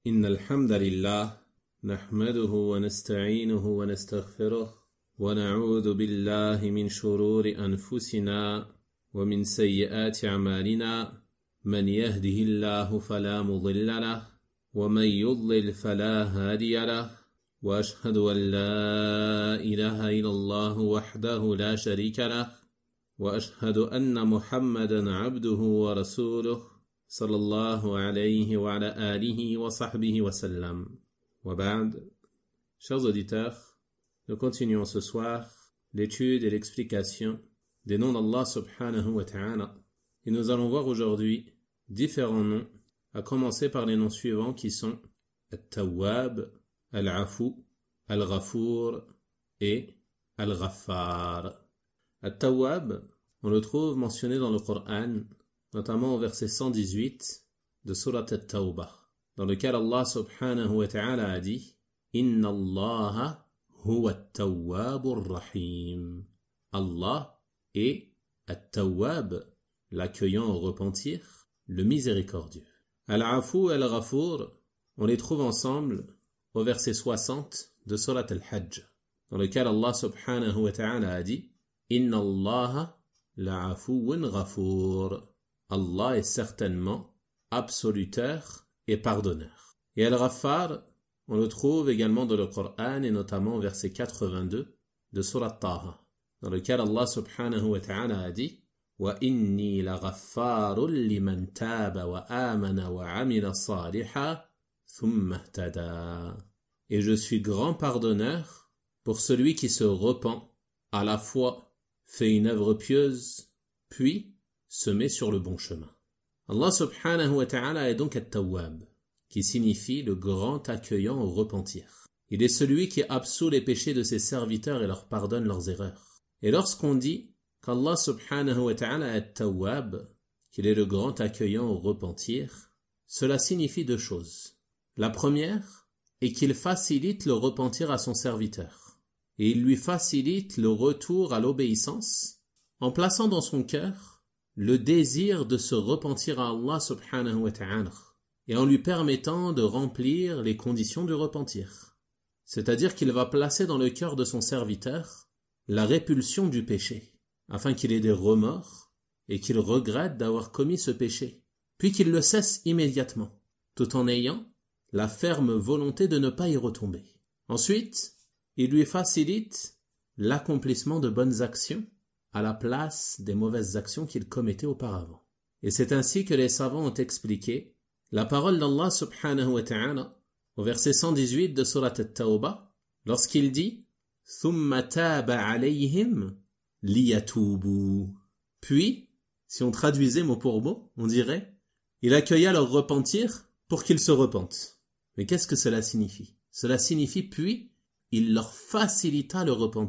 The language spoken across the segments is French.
إن الحمد لله نحمده ونستعينه ونستغفره ونعوذ بالله من شرور أنفسنا ومن سيئات أعمالنا من يهده الله فلا مضل له ومن يضلل فلا هادي له وأشهد أن لا إله إلا الله وحده لا شريك له وأشهد أن محمدا عبده ورسوله صلى الله عليه وعلى آله وصحبه وسلم. وبعد, chers auditeurs, nous continuons ce soir l'étude et l'explication des noms d'Allah subhanahu wa ta'ala. Et nous allons voir aujourd'hui différents noms, à commencer par les noms suivants qui sont Al-Tawwab, Al-Afu, Al-Ghafour et Al-Ghaffar. Al-Tawwab, on le trouve mentionné dans le Coran, notamment au verset 118 de Surat At-Tawbah, dans lequel Allah subhanahu wa ta'ala a dit « Inna Allaha huwa at-tawwabur rahim » Allah est At-Tawwab, l'accueillant au repentir, le miséricordieux. Al-Afu et Al-Ghafour, on les trouve ensemble au verset 60 de Surat Al-Hajj, dans lequel Allah subhanahu wa ta'ala a dit « Inna Allaha la'afuwun ghafour » Allah est certainement absoluteur et pardonneur. Et Al-Ghaffar, on le trouve également dans le Coran et notamment au verset 82 de Surat Taha, dans lequel Allah subhanahu wa ta'ala a dit wa inni laghaffarun liman taba wa amana wa amila salihan thumma ihtada. Et je suis grand pardonneur pour celui qui se repent, à la fois fait une œuvre pieuse, puis se met sur le bon chemin. Allah subhanahu wa ta'ala est donc At-Tawwab, qui signifie le grand accueillant au repentir. Il est celui qui absout les péchés de ses serviteurs et leur pardonne leurs erreurs. Et lorsqu'on dit qu'Allah subhanahu wa ta'ala est At-Tawwab, qu'il est le grand accueillant au repentir, cela signifie deux choses. La première est qu'il facilite le repentir à son serviteur, et il lui facilite le retour à l'obéissance en plaçant dans son cœur le désir de se repentir à Allah subhanahu wa ta'ala et en lui permettant de remplir les conditions du repentir. C'est-à-dire qu'il va placer dans le cœur de son serviteur la répulsion du péché, afin qu'il ait des remords et qu'il regrette d'avoir commis ce péché, puis qu'il le cesse immédiatement, tout en ayant la ferme volonté de ne pas y retomber. Ensuite, il lui facilite l'accomplissement de bonnes actions à la place des mauvaises actions qu'il commettait auparavant. Et c'est ainsi que les savants ont expliqué la parole d'Allah subhanahu wa ta'ala au verset 118 de Surat At-Tawbah lorsqu'il dit « Thumma taba alayhim liyatubu » Puis, si on traduisait mot pour mot, on dirait « Il accueilla leur repentir pour qu'ils se repentent ». Mais qu'est-ce que cela signifie? Cela signifie « Puis, il leur facilita le repentir ».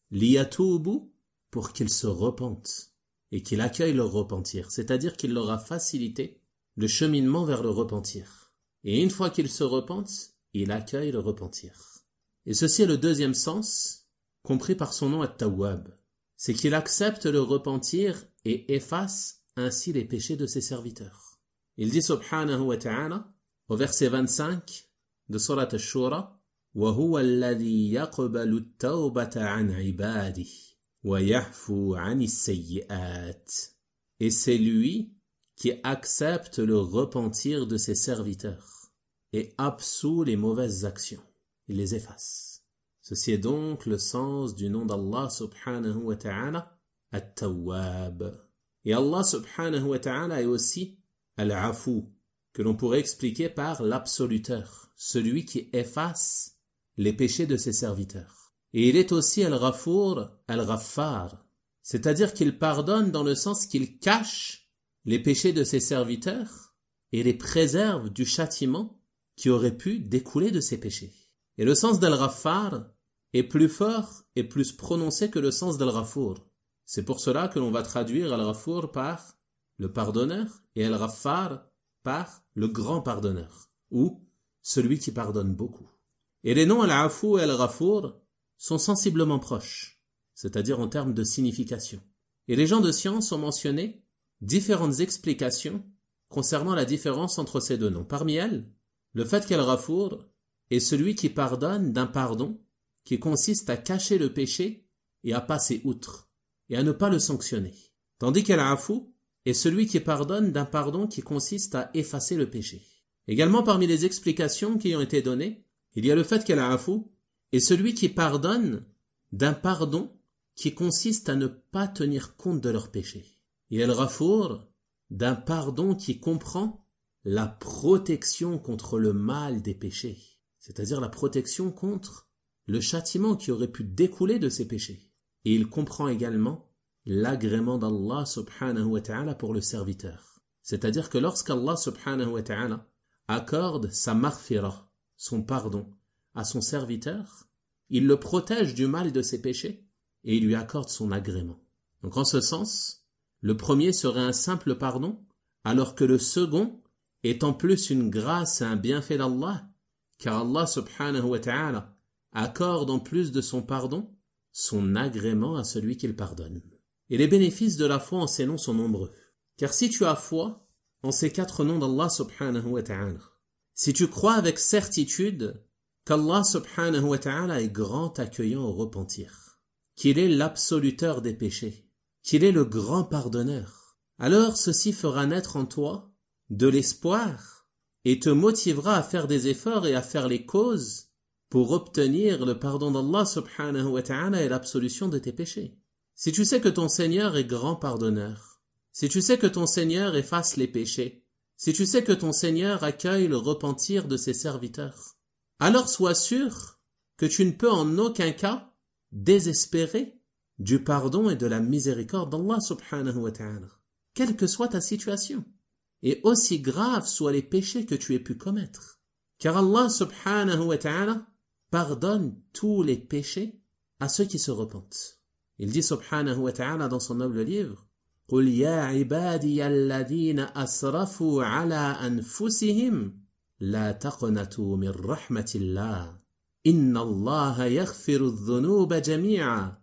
Liyatubu pour qu'ils se repentent et qu'ils accueillent leur repentir, c'est-à-dire qu'il leur a facilité le cheminement vers le repentir. Et une fois qu'ils se repentent, il accueille le repentir. Et ceci est le deuxième sens, compris par son nom At-Tawwab, c'est qu'il accepte le repentir et efface ainsi les péchés de ses serviteurs. Il dit subhanahu wa ta'ala, au verset 25 de Surat Ash-Shura, « Wa huwa alladhi yaqbalu at-tawbata an ibadihi » Et c'est lui qui accepte le repentir de ses serviteurs et absout les mauvaises actions. Il les efface. Ceci est donc le sens du nom d'Allah subhanahu wa ta'ala, At-Tawwab. Et Allah subhanahu wa ta'ala est aussi Al-Afu, que l'on pourrait expliquer par l'absoluteur, celui qui efface les péchés de ses serviteurs. Et il est aussi Al-Ghafour, Al-Ghaffar, c'est-à-dire qu'il pardonne dans le sens qu'il cache les péchés de ses serviteurs et les préserve du châtiment qui aurait pu découler de ces péchés. Et le sens d'Al-Ghaffar est plus fort et plus prononcé que le sens d'Al-Ghafour. C'est pour cela que l'on va traduire Al-Ghafour par le pardonneur et Al-Ghaffar par le grand pardonneur, ou celui qui pardonne beaucoup. Et les noms Al-Afu et Al-Ghafour sont sensiblement proches, c'est-à-dire en termes de signification. Et les gens de science ont mentionné différentes explications concernant la différence entre ces deux noms. Parmi elles, Le fait qu'Al-Ghafour est celui qui pardonne d'un pardon qui consiste à cacher le péché et à passer outre, et à ne pas le sanctionner. Tandis qu'Al-Afou est celui qui pardonne d'un pardon qui consiste à effacer le péché. Également parmi les explications qui ont été données, il y a le fait qu'Al-Afou est celui qui pardonne d'un pardon qui consiste à ne pas tenir compte de leur péché. Et Al-Ghafour d'un pardon qui comprend la protection contre le mal des péchés, c'est-à-dire la protection contre le châtiment qui aurait pu découler de ces péchés. Et il comprend également l'agrément d'Allah subhanahu wa ta'ala pour le serviteur. C'est-à-dire que lorsqu'Allah subhanahu wa ta'ala accorde sa maghfirah, son pardon, à son serviteur, il le protège du mal de ses péchés et il lui accorde son agrément. Donc en ce sens, le premier serait un simple pardon, alors que le second est en plus une grâce et un bienfait d'Allah, car Allah subhanahu wa ta'ala accorde en plus de son pardon son agrément à celui qu'il pardonne. Et les bénéfices de la foi en ces noms sont nombreux. Car si tu as foi en ces 4 noms d'Allah subhanahu wa ta'ala, si tu crois avec certitude qu'Allah subhanahu wa ta'ala est grand accueillant au repentir, qu'il est l'absoluteur des péchés, qu'il est le grand pardonneur, alors ceci fera naître en toi de l'espoir et te motivera à faire des efforts et à faire les causes pour obtenir le pardon d'Allah subhanahu wa ta'ala et l'absolution de tes péchés. Si tu sais que ton Seigneur est grand pardonneur, si tu sais que ton Seigneur efface les péchés, si tu sais que ton Seigneur accueille le repentir de ses serviteurs, alors sois sûr que tu ne peux en aucun cas désespérer du pardon et de la miséricorde d'Allah subhanahu wa ta'ala, quelle que soit ta situation, et aussi graves soient les péchés que tu aies pu commettre. Car Allah subhanahu wa ta'ala pardonne tous les péchés à ceux qui se repentent. Il dit subhanahu wa ta'ala dans son noble livre: قُلْ يَا عِبَادِيَ الَّذِينَ أَسْرَفُوا عَلَى أَنفُسِهِمْ لَا تَقْنَطُوا مِنْ رَحْمَةِ اللَّهِ إِنَّ اللَّهَ يَغْفِرُ الذُّنُوبَ جَمِيعًا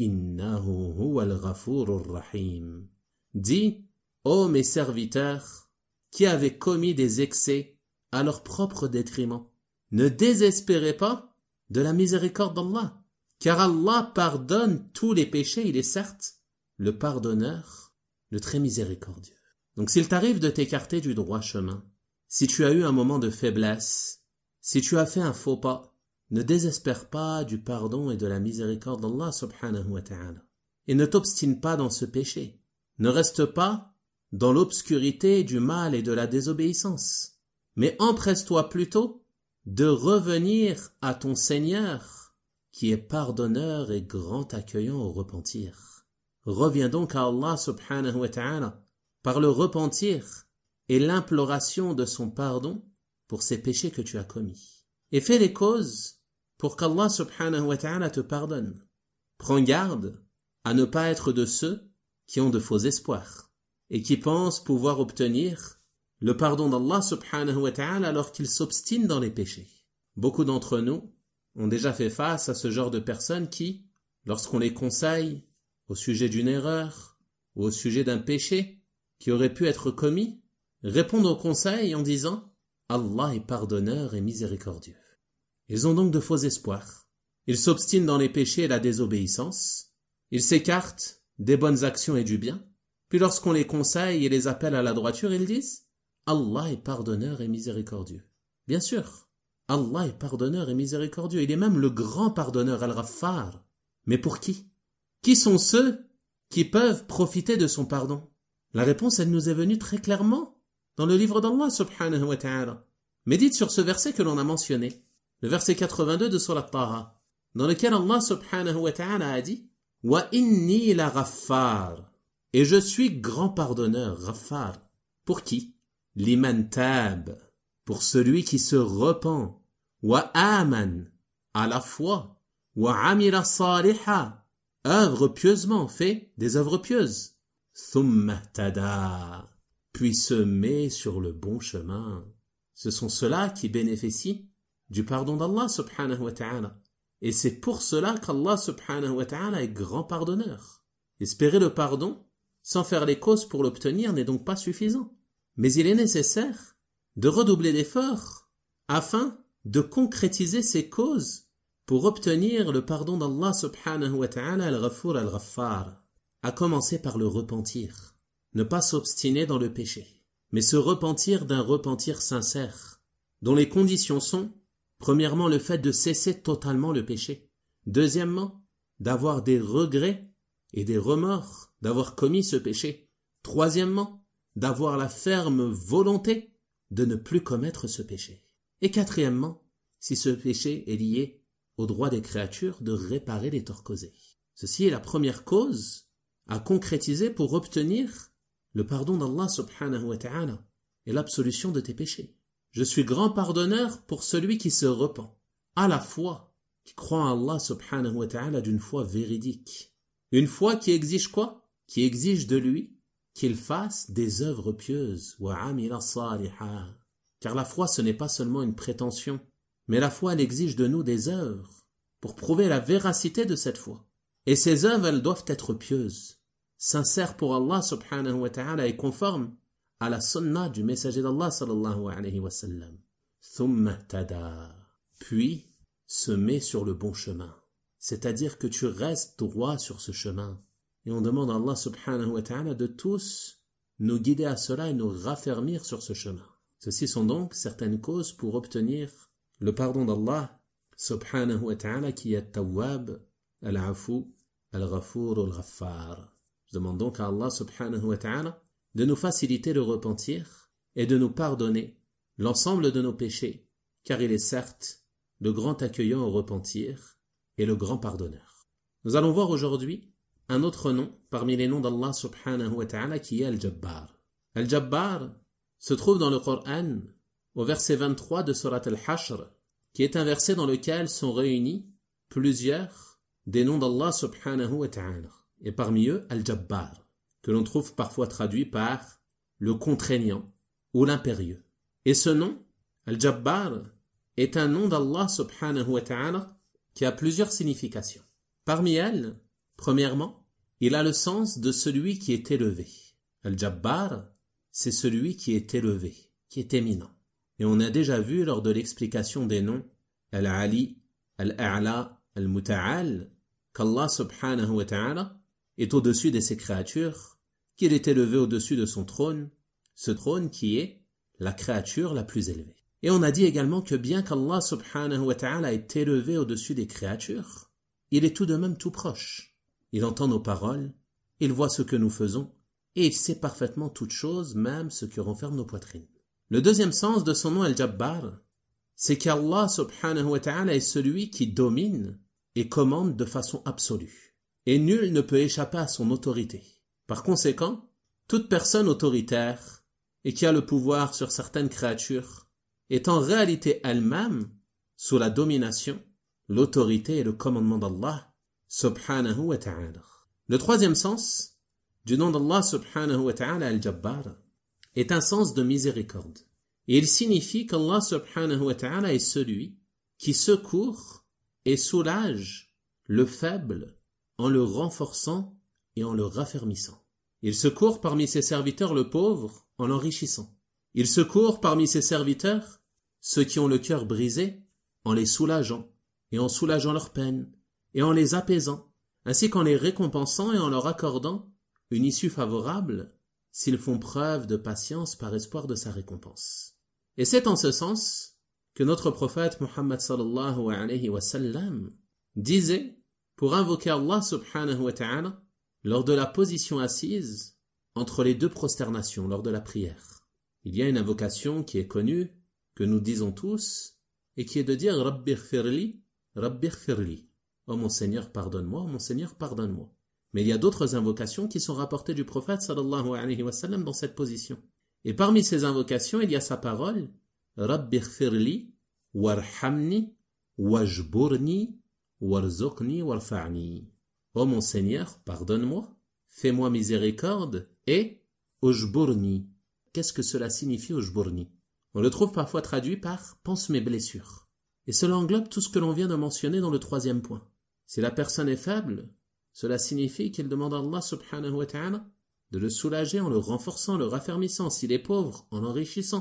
إِنَّهُ هُوَ الْغَفُورُ الرَّحِيمُ. Dis, ô mes serviteurs, qui avez commis des excès à leur propre détriment, ne désespérez pas de la miséricorde d'Allah, car Allah pardonne tous les péchés, il est certes le pardonneur, le très miséricordieux. Donc s'il t'arrive de t'écarter du droit chemin, si tu as eu un moment de faiblesse, si tu as fait un faux pas, ne désespère pas du pardon et de la miséricorde d'Allah subhanahu wa ta'ala. Et ne t'obstine pas dans ce péché. Ne reste pas dans l'obscurité du mal et de la désobéissance, mais empresse-toi plutôt de revenir à ton Seigneur, qui est pardonneur et grand accueillant au repentir. Reviens donc à Allah subhanahu wa ta'ala par le repentir et l'imploration de son pardon pour ces péchés que tu as commis. Et fais les causes pour qu'Allah subhanahu wa ta'ala te pardonne. Prends garde à ne pas être de ceux qui ont de faux espoirs et qui pensent pouvoir obtenir le pardon d'Allah subhanahu wa ta'ala alors qu'ils s'obstinent dans les péchés. Beaucoup d'entre nous ont déjà fait face à ce genre de personnes qui, lorsqu'on les conseille au sujet d'une erreur ou au sujet d'un péché qui aurait pu être commis, répondent au conseil en disant « Allah est pardonneur et miséricordieux ». Ils ont donc de faux espoirs. Ils s'obstinent dans les péchés et la désobéissance. Ils s'écartent des bonnes actions et du bien. Puis lorsqu'on les conseille et les appelle à la droiture, ils disent « Allah est pardonneur et miséricordieux ». Bien sûr, Allah est pardonneur et miséricordieux. Il est même le grand pardonneur, Al-Ghaffar. Mais pour qui? Qui sont ceux qui peuvent profiter de son pardon? La réponse, elle nous est venue très clairement dans le livre d'Allah subhanahu wa ta'ala. Médite sur ce verset que l'on a mentionné, le verset 82 de Surat Taha, dans lequel Allah subhanahu wa ta'ala a dit « Wa inni la ghaffar » et je suis grand pardonneur, Ghaffar. Pour qui? Liman tab, pour celui qui se repent. Wa aman, à la foi. Wa amila saliha, œuvre pieusement, fait des œuvres pieuses. Thumma tada, puis se met sur le bon chemin. Ce sont ceux-là qui bénéficient du pardon d'Allah subhanahu wa ta'ala. Et c'est pour cela qu'Allah subhanahu wa ta'ala est grand pardonneur. Espérer le pardon sans faire les causes pour l'obtenir n'est donc pas suffisant. Mais il est nécessaire de redoubler d'efforts afin de concrétiser ses causes pour obtenir le pardon d'Allah subhanahu wa ta'ala al-Ghafour al-Ghaffar, à commencer par le repentir, ne pas s'obstiner dans le péché, mais se repentir d'un repentir sincère, dont les conditions sont, premièrement, le fait de cesser totalement le péché, deuxièmement, d'avoir des regrets et des remords d'avoir commis ce péché, troisièmement, d'avoir la ferme volonté de ne plus commettre ce péché, et quatrièmement, si ce péché est lié au droit des créatures de réparer les torts causés. Ceci est la première cause à concrétiser pour obtenir le pardon d'Allah subhanahu wa ta'ala et l'absolution de tes péchés. Je suis grand pardonneur pour celui qui se repent, à la foi, qui croit en Allah subhanahu wa ta'ala d'une foi véridique. Une foi qui exige quoi? Qui exige de lui qu'il fasse des œuvres pieuses. Wa amila saliha. Car la foi, ce n'est pas seulement une prétention, mais la foi, elle exige de nous des œuvres pour prouver la véracité de cette foi. Et ces œuvres, elles doivent être pieuses, sincères pour Allah subhanahu wa ta'ala et conformes à la sunna du messager d'Allah sallallahu alayhi wa sallam. Thumma tada. Puis, se met sur le bon chemin. C'est-à-dire que tu restes droit sur ce chemin. Et on demande à Allah subhanahu wa ta'ala de tous nous guider à cela et nous raffermir sur ce chemin. Ceci sont donc certaines causes pour obtenir le pardon d'Allah subhanahu wa ta'ala qui est Tawwab, Al-Afu, Al-Ghafour, Al-Ghaffar. Je demande donc à Allah subhanahu wa ta'ala de nous faciliter le repentir et de nous pardonner l'ensemble de nos péchés, car il est certes le grand accueillant au repentir et le grand pardonneur. Nous allons voir aujourd'hui un autre nom parmi les noms d'Allah subhanahu wa ta'ala qui est Al-Jabbar. Al-Jabbar se trouve dans le Coran au verset 23 de Surat Al-Hashr, qui est un verset dans lequel sont réunis plusieurs des noms d'Allah subhanahu wa ta'ala. Et parmi eux, Al-Jabbar, que l'on trouve parfois traduit par le contraignant ou l'impérieux. Et ce nom, Al-Jabbar, est un nom d'Allah subhanahu wa ta'ala qui a plusieurs significations. Parmi elles, premièrement, il a le sens de celui qui est élevé. Al-Jabbar, c'est celui qui est élevé, qui est éminent. Et on a déjà vu lors de l'explication des noms Al-Ali, Al-A'la, Al-Muta'al, qu'Allah subhanahu wa ta'ala est au-dessus de ses créatures, qu'il est élevé au-dessus de son trône, ce trône qui est la créature la plus élevée. Et on a dit également que bien qu'Allah subhanahu wa ta'ala est élevé au-dessus des créatures, il est tout de même tout proche. Il entend nos paroles, il voit ce que nous faisons, et il sait parfaitement toutes choses, même ce que renferment nos poitrines. Le deuxième sens de son nom Al-Jabbar, c'est qu'Allah subhanahu wa ta'ala est celui qui domine et commande de façon absolue. Et nul ne peut échapper à son autorité. Par conséquent, toute personne autoritaire et qui a le pouvoir sur certaines créatures est en réalité elle-même sous la domination, l'autorité et le commandement d'Allah subhanahu wa ta'ala. Le troisième sens du nom d'Allah subhanahu wa ta'ala Al-Jabbar est un sens de miséricorde. Et il signifie qu'Allah subhanahu wa ta'ala est celui qui secourt et soulage le faible en le renforçant et en le raffermissant. Il secourt parmi ses serviteurs le pauvre en l'enrichissant. Il secourt parmi ses serviteurs ceux qui ont le cœur brisé en les soulageant et en soulageant leur peine et en les apaisant, ainsi qu'en les récompensant et en leur accordant une issue favorable s'ils font preuve de patience par espoir de sa récompense. Et c'est en ce sens que notre prophète Muhammad sallallahu alayhi wa sallam disait pour invoquer Allah subhanahu wa ta'ala lors de la position assise entre les deux prosternations lors de la prière. Il y a une invocation qui est connue, que nous disons tous, et qui est de dire Rabbi ighfirli, Rabbi ighfirli. Oh mon Seigneur, pardonne-moi, oh mon Seigneur, pardonne-moi. Mais il y a d'autres invocations qui sont rapportées du prophète sallallahu alayhi wa sallam dans cette position. Et parmi ces invocations, il y a sa parole Rabbi ighfirli, warhamni, wajburni, warzuqni, warfa'ni. Oh mon Seigneur, pardonne-moi, fais-moi miséricorde et ujburni. Qu'est-ce que cela signifie ujburni? On le trouve parfois traduit par pense mes blessures. Et cela englobe tout ce que l'on vient de mentionner dans le troisième point. Si la personne est faible, cela signifie qu'il demande à Allah subhanahu wa ta'ala de le soulager en le renforçant, le raffermissant. S'il est pauvre, en l'enrichissant.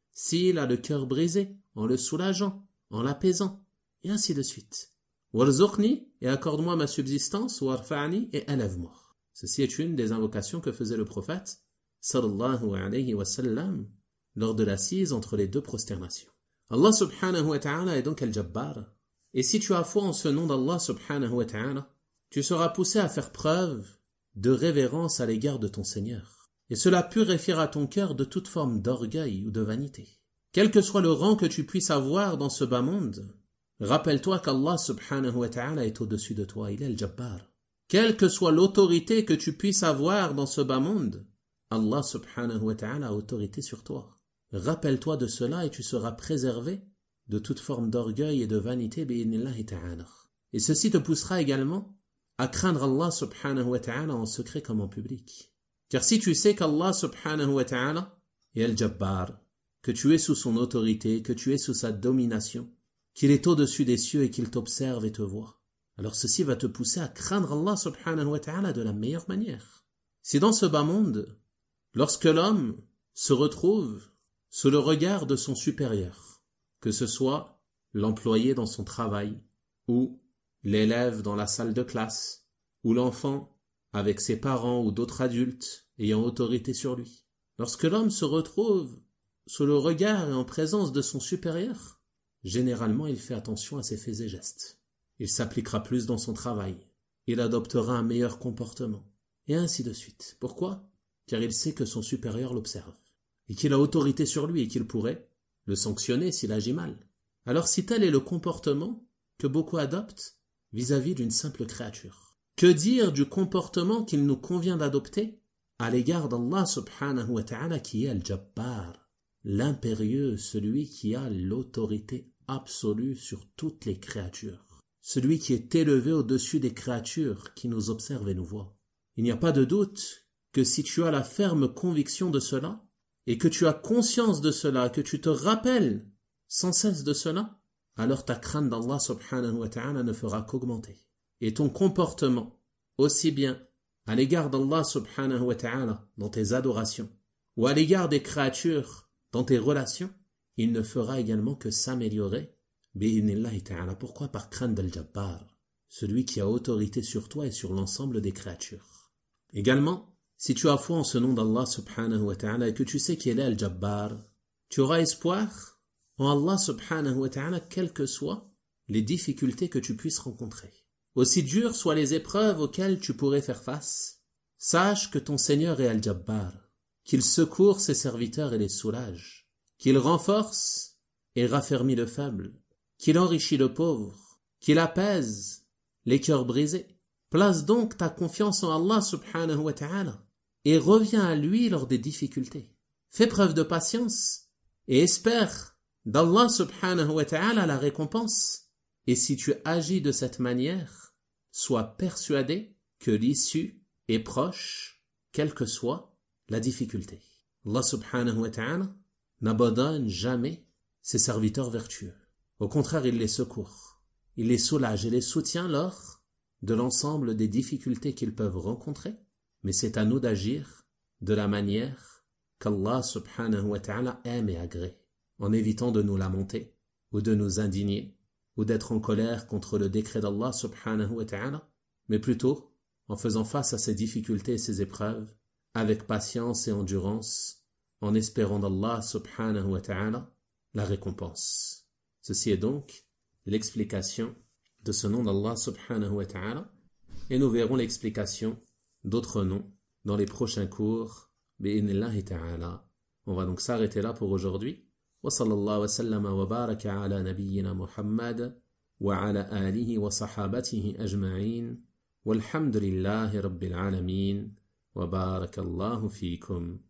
s'il a le cœur brisé, en le soulageant, en l'apaisant, et ainsi de suite. Warzuqni, et accorde-moi ma subsistance, warfa'ni, et élève-moi. Ceci est une des invocations que faisait le prophète, sallallahu alayhi wa sallam, lors de l'assise entre les deux prosternations. Allah subhanahu wa ta'ala est donc Al-Jabbar. Et si tu as foi en ce nom d'Allah subhanahu wa ta'ala, tu seras poussé à faire preuve de révérence à l'égard de ton Seigneur. Et cela purifiera ton cœur de toute forme d'orgueil ou de vanité. Quel que soit le rang que tu puisses avoir dans ce bas monde, rappelle-toi qu'Allah subhanahu wa ta'ala est au-dessus de toi, il est Al-Jabbar. Quelle que soit l'autorité que tu puisses avoir dans ce bas monde, Allah subhanahu wa ta'ala a autorité sur toi. Rappelle-toi de cela et tu seras préservé de toute forme d'orgueil et de vanité bi'idhnillahi ta'ala. Et ceci te poussera également à craindre Allah subhanahu wa ta'ala en secret comme en public. Car si tu sais qu'Allah subhanahu wa ta'ala est Al-Jabbar, que tu es sous son autorité, que tu es sous sa domination, qu'il est au-dessus des cieux et qu'il t'observe et te voit, alors ceci va te pousser à craindre Allah subhanahu wa ta'ala de la meilleure manière. Si dans ce bas monde, lorsque l'homme se retrouve sous le regard de son supérieur, que ce soit l'employé dans son travail, ou l'élève dans la salle de classe, ou l'enfant avec ses parents ou d'autres adultes ayant autorité sur lui. Lorsque l'homme se retrouve sous le regard et en présence de son supérieur, généralement il fait attention à ses faits et gestes. Il s'appliquera plus dans son travail, il adoptera un meilleur comportement, et ainsi de suite. Pourquoi ? Car il sait que son supérieur l'observe, et qu'il a autorité sur lui et qu'il pourrait le sanctionner s'il agit mal. Alors si tel est le comportement que beaucoup adoptent vis-à-vis d'une simple créature, que dire du comportement qu'il nous convient d'adopter à l'égard d'Allah subhanahu wa ta'ala qui est Al-Jabbar, l'impérieux, celui qui a l'autorité absolue sur toutes les créatures, celui qui est élevé au-dessus des créatures qui nous observent et nous voient. Il n'y a pas de doute que si tu as la ferme conviction de cela, et que tu as conscience de cela, que tu te rappelles sans cesse de cela, alors ta crainte d'Allah subhanahu wa ta'ala ne fera qu'augmenter. Et ton comportement, aussi bien à l'égard d'Allah subhanahu wa ta'ala dans tes adorations, ou à l'égard des créatures dans tes relations, il ne fera également que s'améliorer. Bi'idhnillahi ta'ala. Pourquoi ? Par crainte d'Al-Jabbar, celui qui a autorité sur toi et sur l'ensemble des créatures. Également, si tu as foi en ce nom d'Allah subhanahu wa ta'ala et que tu sais qu'il est Al-Jabbar, tu auras espoir en Allah subhanahu wa ta'ala quelles que soient les difficultés que tu puisses rencontrer. Aussi dures soient les épreuves auxquelles tu pourrais faire face, sache que ton Seigneur est Al-Jabbar, qu'il secourt ses serviteurs et les soulage, qu'il renforce et raffermit le faible, qu'il enrichit le pauvre, qu'il apaise les cœurs brisés. Place donc ta confiance en Allah subhanahu wa ta'ala et reviens à lui lors des difficultés. Fais preuve de patience et espère d'Allah subhanahu wa ta'ala la récompense. Et si tu agis de cette manière, sois persuadé que l'issue est proche, quelle que soit la difficulté. Allah subhanahu wa ta'ala n'abandonne jamais ses serviteurs vertueux. Au contraire, il les secourt, il les soulage et les soutient lors de l'ensemble des difficultés qu'ils peuvent rencontrer, mais c'est à nous d'agir de la manière qu'Allah subhanahu wa ta'ala aime et agrée, en évitant de nous lamenter, ou de nous indigner, ou d'être en colère contre le décret d'Allah subhanahu wa ta'ala, mais plutôt en faisant face à ces difficultés et ces épreuves, avec patience et endurance, en espérant d'Allah subhanahu wa ta'ala la récompense. Ceci est donc l'explication de ce nom d'Allah subhanahu wa ta'ala, et nous verrons l'explication d'autres noms dans les prochains cours bi'idhnillahi ta'ala. On va donc s'arrêter là pour aujourd'hui. Wa sallallahu wa sallama wa baraka ala nabiyyina Muhammad wa ala alihi wa sahabatihi ajma'in walhamdulillahi rabbil alamin wa barakallahu fikum.